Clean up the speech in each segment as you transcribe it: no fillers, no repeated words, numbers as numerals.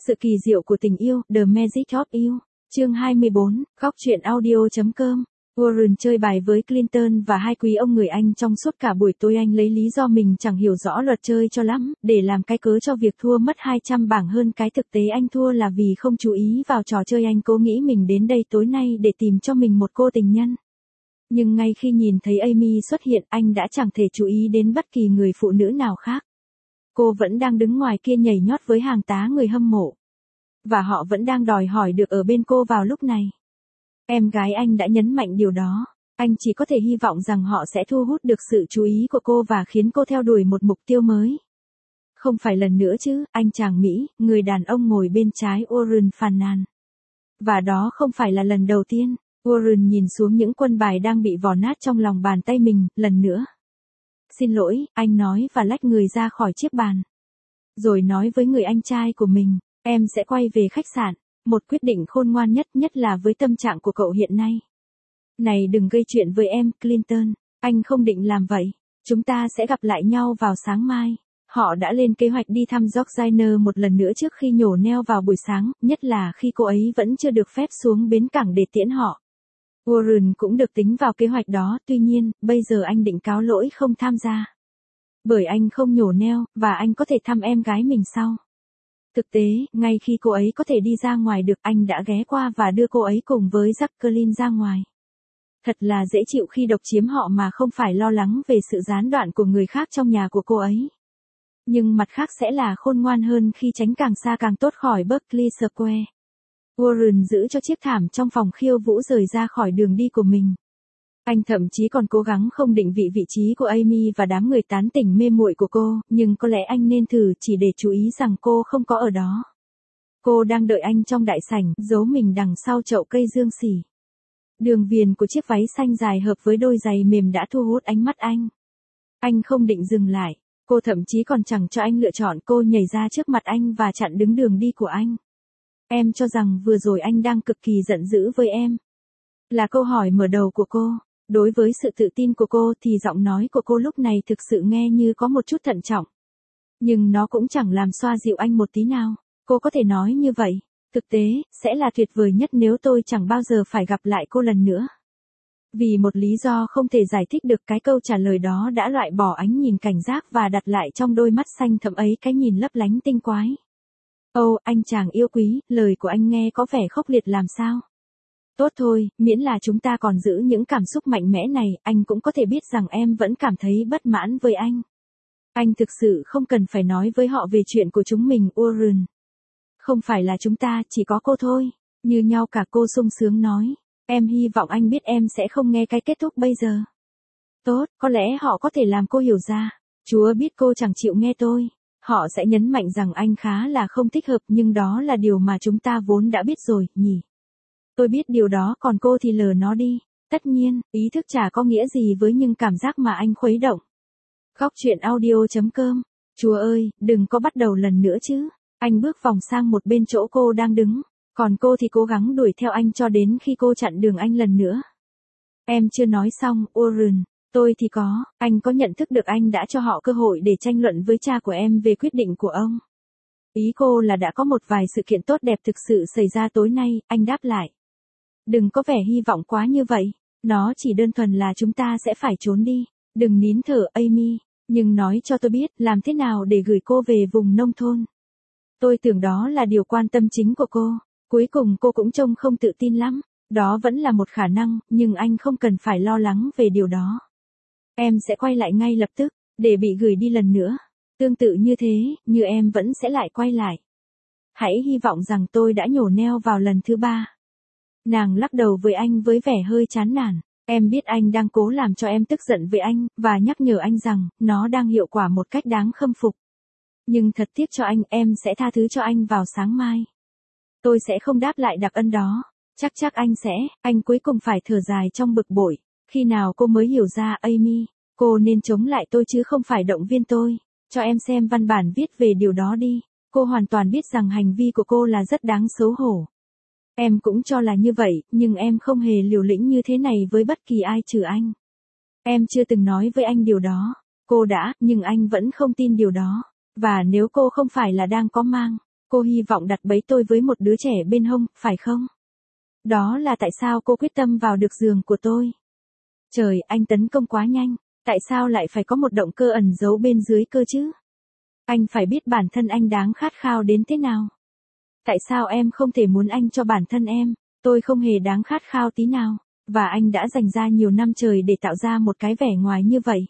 Sự kỳ diệu của tình yêu, The Magic of You. Chương 24, góc truyện audio.com. Warren chơi bài với Clinton và hai quý ông người Anh trong suốt cả buổi tối. Anh lấy lý do mình chẳng hiểu rõ luật chơi cho lắm, để làm cái cớ cho việc thua mất 200 bảng hơn cái thực tế anh thua là vì không chú ý vào trò chơi. Anh cố nghĩ mình đến đây tối nay để tìm cho mình một cô tình nhân. Nhưng ngay khi nhìn thấy Amy xuất hiện, anh đã chẳng thể chú ý đến bất kỳ người phụ nữ nào khác. Cô vẫn đang đứng ngoài kia nhảy nhót với hàng tá người hâm mộ. Và họ vẫn đang đòi hỏi được ở bên cô vào lúc này. Em gái anh đã nhấn mạnh điều đó. Anh chỉ có thể hy vọng rằng họ sẽ thu hút được sự chú ý của cô và khiến cô theo đuổi một mục tiêu mới. Không phải lần nữa chứ, anh chàng Mỹ, người đàn ông ngồi bên trái Warren phàn nàn. Và đó không phải là lần đầu tiên. Warren nhìn xuống những quân bài đang bị vò nát trong lòng bàn tay mình, lần nữa. Xin lỗi, anh nói và lách người ra khỏi chiếc bàn. Rồi nói với người anh trai của mình, em sẽ quay về khách sạn. Một quyết định khôn ngoan nhất là với tâm trạng của cậu hiện nay. Này đừng gây chuyện với em, Clinton. Anh không định làm vậy. Chúng ta sẽ gặp lại nhau vào sáng mai. Họ đã lên kế hoạch đi thăm Georgina một lần nữa trước khi nhổ neo vào buổi sáng, nhất là khi cô ấy vẫn chưa được phép xuống bến cảng để tiễn họ. Warren cũng được tính vào kế hoạch đó, tuy nhiên, bây giờ anh định cáo lỗi không tham gia. Bởi anh không nhổ neo, và anh có thể thăm em gái mình sau. Thực tế, ngay khi cô ấy có thể đi ra ngoài được, anh đã ghé qua và đưa cô ấy cùng với Jacqueline ra ngoài. Thật là dễ chịu khi độc chiếm họ mà không phải lo lắng về sự gián đoạn của người khác trong nhà của cô ấy. Nhưng mặt khác sẽ là khôn ngoan hơn khi tránh càng xa càng tốt khỏi Berkeley Square. Warren giữ cho chiếc thảm trong phòng khiêu vũ rời ra khỏi đường đi của mình. Anh thậm chí còn cố gắng không định vị trí của Amy và đám người tán tỉnh mê muội của cô, nhưng có lẽ anh nên thử chỉ để chú ý rằng cô không có ở đó. Cô đang đợi anh trong đại sảnh, giấu mình đằng sau chậu cây dương xỉ. Đường viền của chiếc váy xanh dài hợp với đôi giày mềm đã thu hút ánh mắt anh. Anh không định dừng lại, cô thậm chí còn chẳng cho anh lựa chọn, cô nhảy ra trước mặt anh và chặn đứng đường đi của anh. Em cho rằng vừa rồi anh đang cực kỳ giận dữ với em. Là câu hỏi mở đầu của cô. Đối với sự tự tin của cô thì giọng nói của cô lúc này thực sự nghe như có một chút thận trọng. Nhưng nó cũng chẳng làm xoa dịu anh một tí nào. Cô có thể nói như vậy. Thực tế, sẽ là tuyệt vời nhất nếu tôi chẳng bao giờ phải gặp lại cô lần nữa. Vì một lý do không thể giải thích được, cái câu trả lời đó đã loại bỏ ánh nhìn cảnh giác và đặt lại trong đôi mắt xanh thẫm ấy cái nhìn lấp lánh tinh quái. Ồ, anh chàng yêu quý, lời của anh nghe có vẻ khốc liệt làm sao? Tốt thôi, miễn là chúng ta còn giữ những cảm xúc mạnh mẽ này, anh cũng có thể biết rằng em vẫn cảm thấy bất mãn với anh. Anh thực sự không cần phải nói với họ về chuyện của chúng mình, Warren. Không phải là chúng ta, chỉ có cô thôi. Như nhau cả, cô sung sướng nói. Em hy vọng anh biết em sẽ không nghe cái kết thúc bây giờ. Tốt, có lẽ họ có thể làm cô hiểu ra. Chúa biết cô chẳng chịu nghe tôi. Họ sẽ nhấn mạnh rằng anh khá là không thích hợp, nhưng đó là điều mà chúng ta vốn đã biết rồi, nhỉ? Tôi biết điều đó, còn cô thì lờ nó đi. Tất nhiên, ý thức chả có nghĩa gì với những cảm giác mà anh khuấy động. Góc truyện audio.com. Chúa ơi, đừng có bắt đầu lần nữa chứ. Anh bước vòng sang một bên chỗ cô đang đứng. Còn cô thì cố gắng đuổi theo anh cho đến khi cô chặn đường anh lần nữa. Em chưa nói xong, Warren. Tôi thì có, anh có nhận thức được anh đã cho họ cơ hội để tranh luận với cha của em về quyết định của ông. Ý cô là đã có một vài sự kiện tốt đẹp thực sự xảy ra tối nay, anh đáp lại. Đừng có vẻ hy vọng quá như vậy, nó chỉ đơn thuần là chúng ta sẽ phải trốn đi. Đừng nín thở, Amy, nhưng nói cho tôi biết làm thế nào để gửi cô về vùng nông thôn. Tôi tưởng đó là điều quan tâm chính của cô. Cuối cùng cô cũng trông không tự tin lắm. Đó vẫn là một khả năng, nhưng anh không cần phải lo lắng về điều đó. Em sẽ quay lại ngay lập tức, để bị gửi đi lần nữa. Tương tự như thế, như em vẫn sẽ lại quay lại. Hãy hy vọng rằng tôi đã nhổ neo vào lần thứ 3. Nàng lắc đầu với anh với vẻ hơi chán nản. Em biết anh đang cố làm cho em tức giận với anh, và nhắc nhở anh rằng, nó đang hiệu quả một cách đáng khâm phục. Nhưng thật tiếc cho anh, em sẽ tha thứ cho anh vào sáng mai. Tôi sẽ không đáp lại đặc ân đó. Chắc anh sẽ, anh cuối cùng phải thở dài trong bực bội. Khi nào cô mới hiểu ra, Amy, cô nên chống lại tôi chứ không phải động viên tôi. Cho em xem văn bản viết về điều đó đi. Cô hoàn toàn biết rằng hành vi của cô là rất đáng xấu hổ. Em cũng cho là như vậy, nhưng em không hề liều lĩnh như thế này với bất kỳ ai trừ anh. Em chưa từng nói với anh điều đó. Cô đã, nhưng anh vẫn không tin điều đó. Và nếu cô không phải là đang có mang, Cô hy vọng đặt bẫy tôi với một đứa trẻ bên hông, phải không? Đó là tại sao cô quyết tâm vào được giường của tôi. Trời, anh tấn công quá nhanh, tại sao lại phải có một động cơ ẩn giấu bên dưới cơ chứ? Anh phải biết bản thân anh đáng khát khao đến thế nào. Tại sao em không thể muốn anh cho bản thân em? Tôi không hề đáng khát khao tí nào, và anh đã dành ra nhiều năm trời để tạo ra một cái vẻ ngoài như vậy.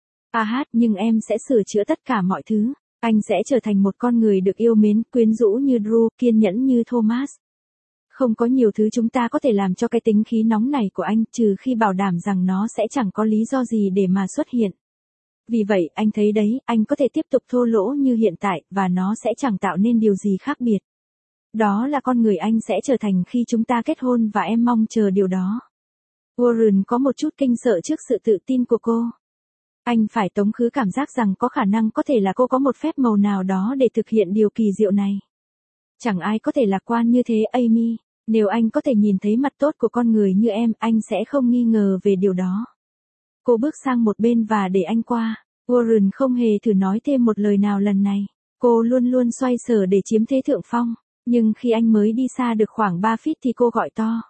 Nhưng em sẽ sửa chữa tất cả mọi thứ. Anh sẽ trở thành một con người được yêu mến, quyến rũ như Drew, kiên nhẫn như Thomas. Không có nhiều thứ chúng ta có thể làm cho cái tính khí nóng này của anh, trừ khi bảo đảm rằng nó sẽ chẳng có lý do gì để mà xuất hiện. Vì vậy, anh thấy đấy, anh có thể tiếp tục thô lỗ như hiện tại, và nó sẽ chẳng tạo nên điều gì khác biệt. Đó là con người anh sẽ trở thành khi chúng ta kết hôn và em mong chờ điều đó. Warren có một chút kinh sợ trước sự tự tin của cô. Anh phải tống khứ cảm giác rằng có khả năng có thể là cô có một phép màu nào đó để thực hiện điều kỳ diệu này. Chẳng ai có thể lạc quan như thế, Amy. Nếu anh có thể nhìn thấy mặt tốt của con người như em, anh sẽ không nghi ngờ về điều đó. Cô bước sang một bên và để anh qua. Warren không hề thử nói thêm một lời nào lần này. Cô luôn luôn xoay sở để chiếm thế thượng phong. Nhưng khi anh mới đi xa được khoảng 3 feet thì cô gọi to.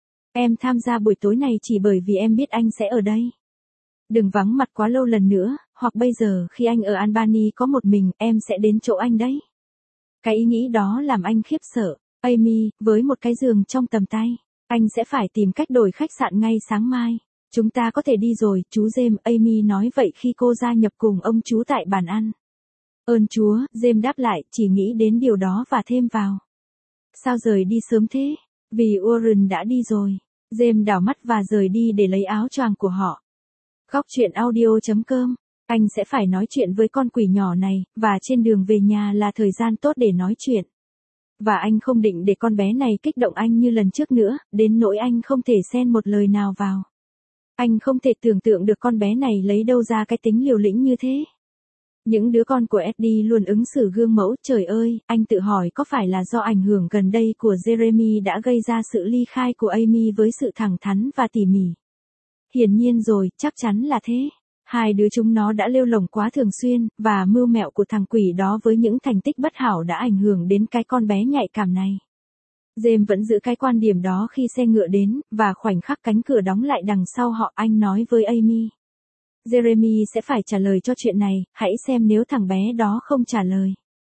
Em tham gia buổi tối này chỉ bởi vì em biết anh sẽ ở đây. Đừng vắng mặt quá lâu lần nữa, hoặc bây giờ khi anh ở Albany có một mình, em sẽ đến chỗ anh đấy. Cái ý nghĩ đó làm anh khiếp sợ. Amy, với một cái giường trong tầm tay, anh sẽ phải tìm cách đổi khách sạn ngay sáng mai. Chúng ta có thể đi rồi, chú James, Amy nói vậy khi cô gia nhập cùng ông chú tại bàn ăn. Ơn Chúa, James đáp lại, chỉ nghĩ đến điều đó và thêm vào. Sao rời đi sớm thế? Vì Warren đã đi rồi. James đảo mắt và rời đi để lấy áo choàng của họ. Góc chuyện audio.com. Anh sẽ phải nói chuyện với con quỷ nhỏ này, và trên đường về nhà là thời gian tốt để nói chuyện. Và anh không định để con bé này kích động anh như lần trước nữa, đến nỗi anh không thể xen một lời nào vào. Anh không thể tưởng tượng được con bé này lấy đâu ra cái tính liều lĩnh như thế. Những đứa con của Eddie luôn ứng xử gương mẫu, trời ơi, anh tự hỏi có phải là do ảnh hưởng gần đây của Jeremy đã gây ra sự ly khai của Amy với sự thẳng thắn và tỉ mỉ. Hiển nhiên rồi, chắc chắn là thế. Hai đứa chúng nó đã lêu lổng quá thường xuyên, và mưu mẹo của thằng quỷ đó với những thành tích bất hảo đã ảnh hưởng đến cái con bé nhạy cảm này. James vẫn giữ cái quan điểm đó khi xe ngựa đến, và khoảnh khắc cánh cửa đóng lại đằng sau họ, anh nói với Amy. Jeremy sẽ phải trả lời cho chuyện này, hãy xem nếu thằng bé đó không trả lời.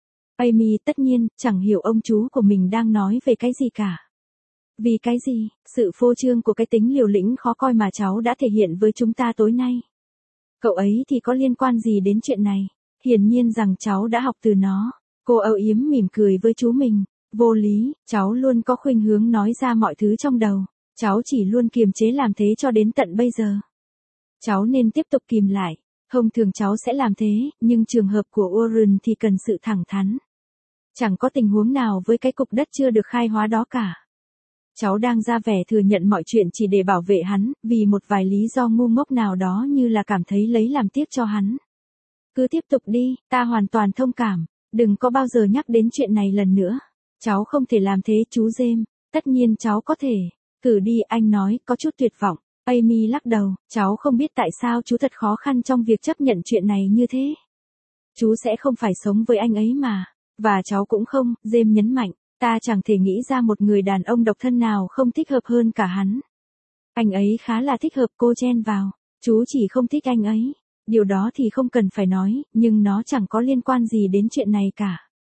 Amy tất nhiên, chẳng hiểu ông chú của mình đang nói về cái gì cả. Vì cái gì, sự phô trương của cái tính liều lĩnh khó coi mà cháu đã thể hiện với chúng ta tối nay. Cậu ấy thì có liên quan gì đến chuyện này? Hiển nhiên rằng cháu đã học từ nó. Cô âu yếm mỉm cười với chú mình. Vô lý, cháu luôn có khuynh hướng nói ra mọi thứ trong đầu. Cháu chỉ luôn kiềm chế làm thế cho đến tận bây giờ. Cháu nên tiếp tục kìm lại. Thông thường cháu sẽ làm thế, nhưng trường hợp của Warren thì cần sự thẳng thắn. Chẳng có tình huống nào với cái cục đất chưa được khai hóa đó cả. Cháu đang ra vẻ thừa nhận mọi chuyện chỉ để bảo vệ hắn, vì một vài lý do ngu ngốc nào đó như là cảm thấy lấy làm tiếc cho hắn. Cứ tiếp tục đi, ta hoàn toàn thông cảm, đừng có bao giờ nhắc đến chuyện này lần nữa. Cháu không thể làm thế chú James, tất nhiên cháu có thể. Cử đi, anh nói, có chút tuyệt vọng. Amy lắc đầu, cháu không biết tại sao chú thật khó khăn trong việc chấp nhận chuyện này như thế. Chú sẽ không phải sống với anh ấy mà. Và cháu cũng không, James nhấn mạnh. Ta chẳng thể nghĩ ra một người đàn ông độc thân nào không thích hợp hơn cả hắn. Anh ấy khá là thích hợp, cô chen vào. Chú chỉ không thích anh ấy. Điều đó thì không cần phải nói, nhưng nó chẳng có liên quan gì đến chuyện này cả.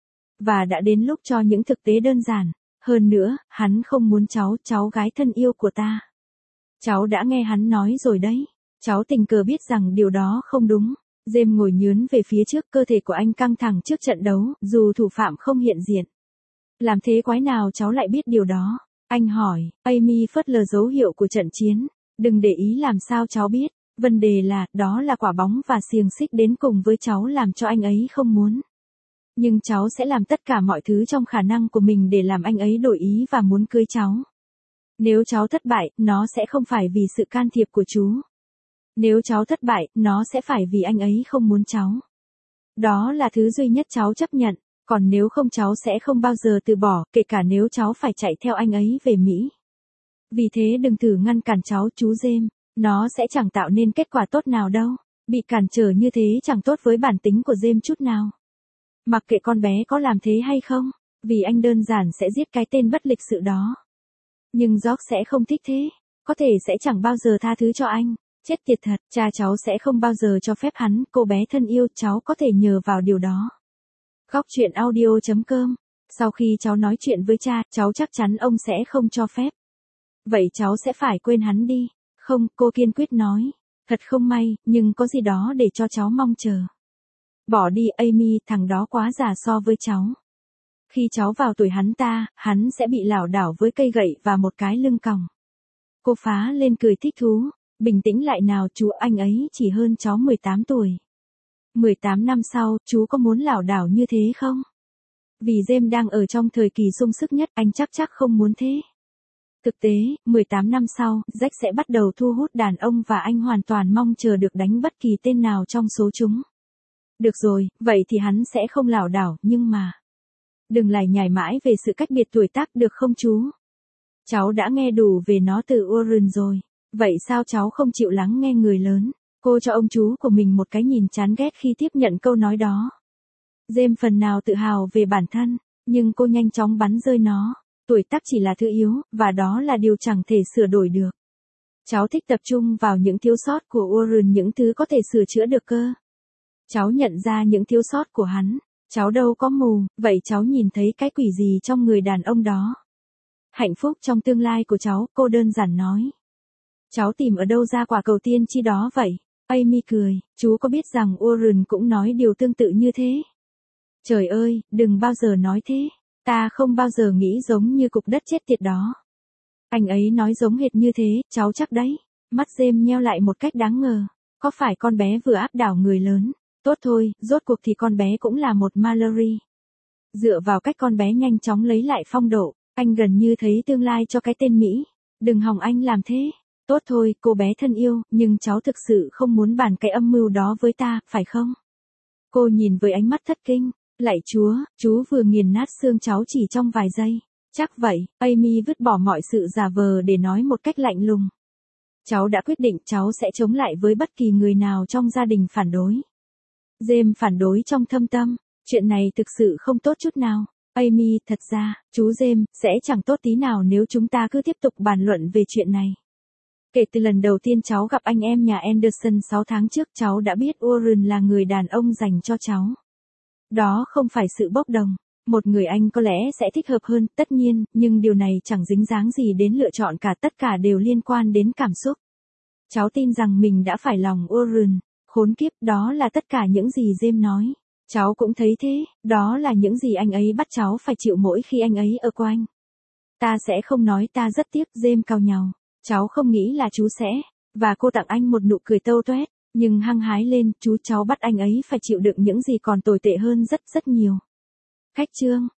Và đã đến lúc cho những thực tế đơn giản. Hơn nữa, hắn không muốn cháu gái thân yêu của ta. Cháu đã nghe hắn nói rồi đấy. Cháu tình cờ biết rằng điều đó không đúng. James ngồi nhướn về phía trước, cơ thể của anh căng thẳng trước trận đấu, dù thủ phạm không hiện diện. Làm thế quái nào cháu lại biết điều đó? Anh hỏi. Amy phớt lờ dấu hiệu của trận chiến. Đừng để ý làm sao cháu biết. Vấn đề là, đó là quả bóng và xiềng xích đến cùng với cháu làm cho anh ấy không muốn. Nhưng cháu sẽ làm tất cả mọi thứ trong khả năng của mình để làm anh ấy đổi ý và muốn cưới cháu. Nếu cháu thất bại, nó sẽ không phải vì sự can thiệp của chú. Nếu cháu thất bại, nó sẽ phải vì anh ấy không muốn cháu. Đó là thứ duy nhất cháu chấp nhận. Còn nếu không cháu sẽ không bao giờ từ bỏ, kể cả nếu cháu phải chạy theo anh ấy về Mỹ. Vì thế đừng thử ngăn cản cháu, chú James. Nó sẽ chẳng tạo nên kết quả tốt nào đâu. Bị cản trở như thế chẳng tốt với bản tính của James chút nào. Mặc kệ con bé có làm thế hay không. Vì anh đơn giản sẽ giết cái tên bất lịch sự đó. Nhưng George sẽ không thích thế. Có thể sẽ chẳng bao giờ tha thứ cho anh. Chết tiệt thật, cha cháu sẽ không bao giờ cho phép hắn, cô bé thân yêu, cháu có thể nhờ vào điều đó. Góc truyện audio.com. Sau khi cháu nói chuyện với cha, cháu chắc chắn ông sẽ không cho phép. Vậy cháu sẽ phải quên hắn đi. Không, cô kiên quyết nói. Thật không may, nhưng có gì đó để cho cháu mong chờ. Bỏ đi Amy, thằng đó quá già so với cháu. Khi cháu vào tuổi hắn sẽ bị lảo đảo với cây gậy và một cái lưng còng. Cô phá lên cười thích thú. Bình tĩnh lại nào chú, anh ấy chỉ hơn cháu 18 tuổi. 18 năm sau, chú có muốn lảo đảo như thế không? Vì James đang ở trong thời kỳ sung sức nhất, anh chắc không muốn thế. Thực tế, 18 năm sau, Jack sẽ bắt đầu thu hút đàn ông và anh hoàn toàn mong chờ được đánh bất kỳ tên nào trong số chúng. Được rồi, vậy thì hắn sẽ không lảo đảo, nhưng mà... Đừng lải nhải mãi về sự cách biệt tuổi tác được không chú? Cháu đã nghe đủ về nó từ Warren rồi. Vậy sao cháu không chịu lắng nghe người lớn? Cô cho ông chú của mình một cái nhìn chán ghét khi tiếp nhận câu nói đó. James phần nào tự hào về bản thân, nhưng cô nhanh chóng bắn rơi nó. Tuổi tác chỉ là thứ yếu, và đó là điều chẳng thể sửa đổi được. Cháu thích tập trung vào những thiếu sót của Warren, những thứ có thể sửa chữa được cơ. Cháu nhận ra những thiếu sót của hắn. Cháu đâu có mù, vậy cháu nhìn thấy cái quỷ gì trong người đàn ông đó? Hạnh phúc trong tương lai của cháu, cô đơn giản nói. Cháu tìm ở đâu ra quả cầu tiên tri đó vậy? Amy cười, chú có biết rằng Warren cũng nói điều tương tự như thế? Trời ơi, đừng bao giờ nói thế. Ta không bao giờ nghĩ giống như cục đất chết tiệt đó. Anh ấy nói giống hệt như thế, cháu chắc đấy. Mắt James nheo lại một cách đáng ngờ. Có phải con bé vừa áp đảo người lớn? Tốt thôi, rốt cuộc thì con bé cũng là một Mallory. Dựa vào cách con bé nhanh chóng lấy lại phong độ, anh gần như thấy tương lai cho cái tên Mỹ. Đừng hòng anh làm thế. Tốt thôi, cô bé thân yêu, nhưng cháu thực sự không muốn bàn cái âm mưu đó với ta, phải không? Cô nhìn với ánh mắt thất kinh. Lạy Chúa, chú vừa nghiền nát xương cháu chỉ trong vài giây. Chắc vậy, Amy vứt bỏ mọi sự giả vờ để nói một cách lạnh lùng. Cháu đã quyết định cháu sẽ chống lại với bất kỳ người nào trong gia đình phản đối. James phản đối trong thâm tâm. Chuyện này thực sự không tốt chút nào. Amy, thật ra, chú James, sẽ chẳng tốt tí nào nếu chúng ta cứ tiếp tục bàn luận về chuyện này. Kể từ lần đầu tiên cháu gặp anh em nhà Anderson 6 tháng trước, cháu đã biết Warren là người đàn ông dành cho cháu. Đó không phải sự bốc đồng. Một người anh có lẽ sẽ thích hợp hơn, tất nhiên, nhưng điều này chẳng dính dáng gì đến lựa chọn cả, tất cả đều liên quan đến cảm xúc. Cháu tin rằng mình đã phải lòng Warren. Khốn kiếp, đó là tất cả những gì James nói. Cháu cũng thấy thế, đó là những gì anh ấy bắt cháu phải chịu mỗi khi anh ấy ở quanh. Ta sẽ không nói, ta rất tiếc, James cau nhàu. Cháu không nghĩ là chú sẽ. Và cô tặng anh một nụ cười tâu toét, nhưng hăng hái lên, cháu bắt anh ấy phải chịu đựng những gì còn tồi tệ hơn rất nhiều. Khách chương.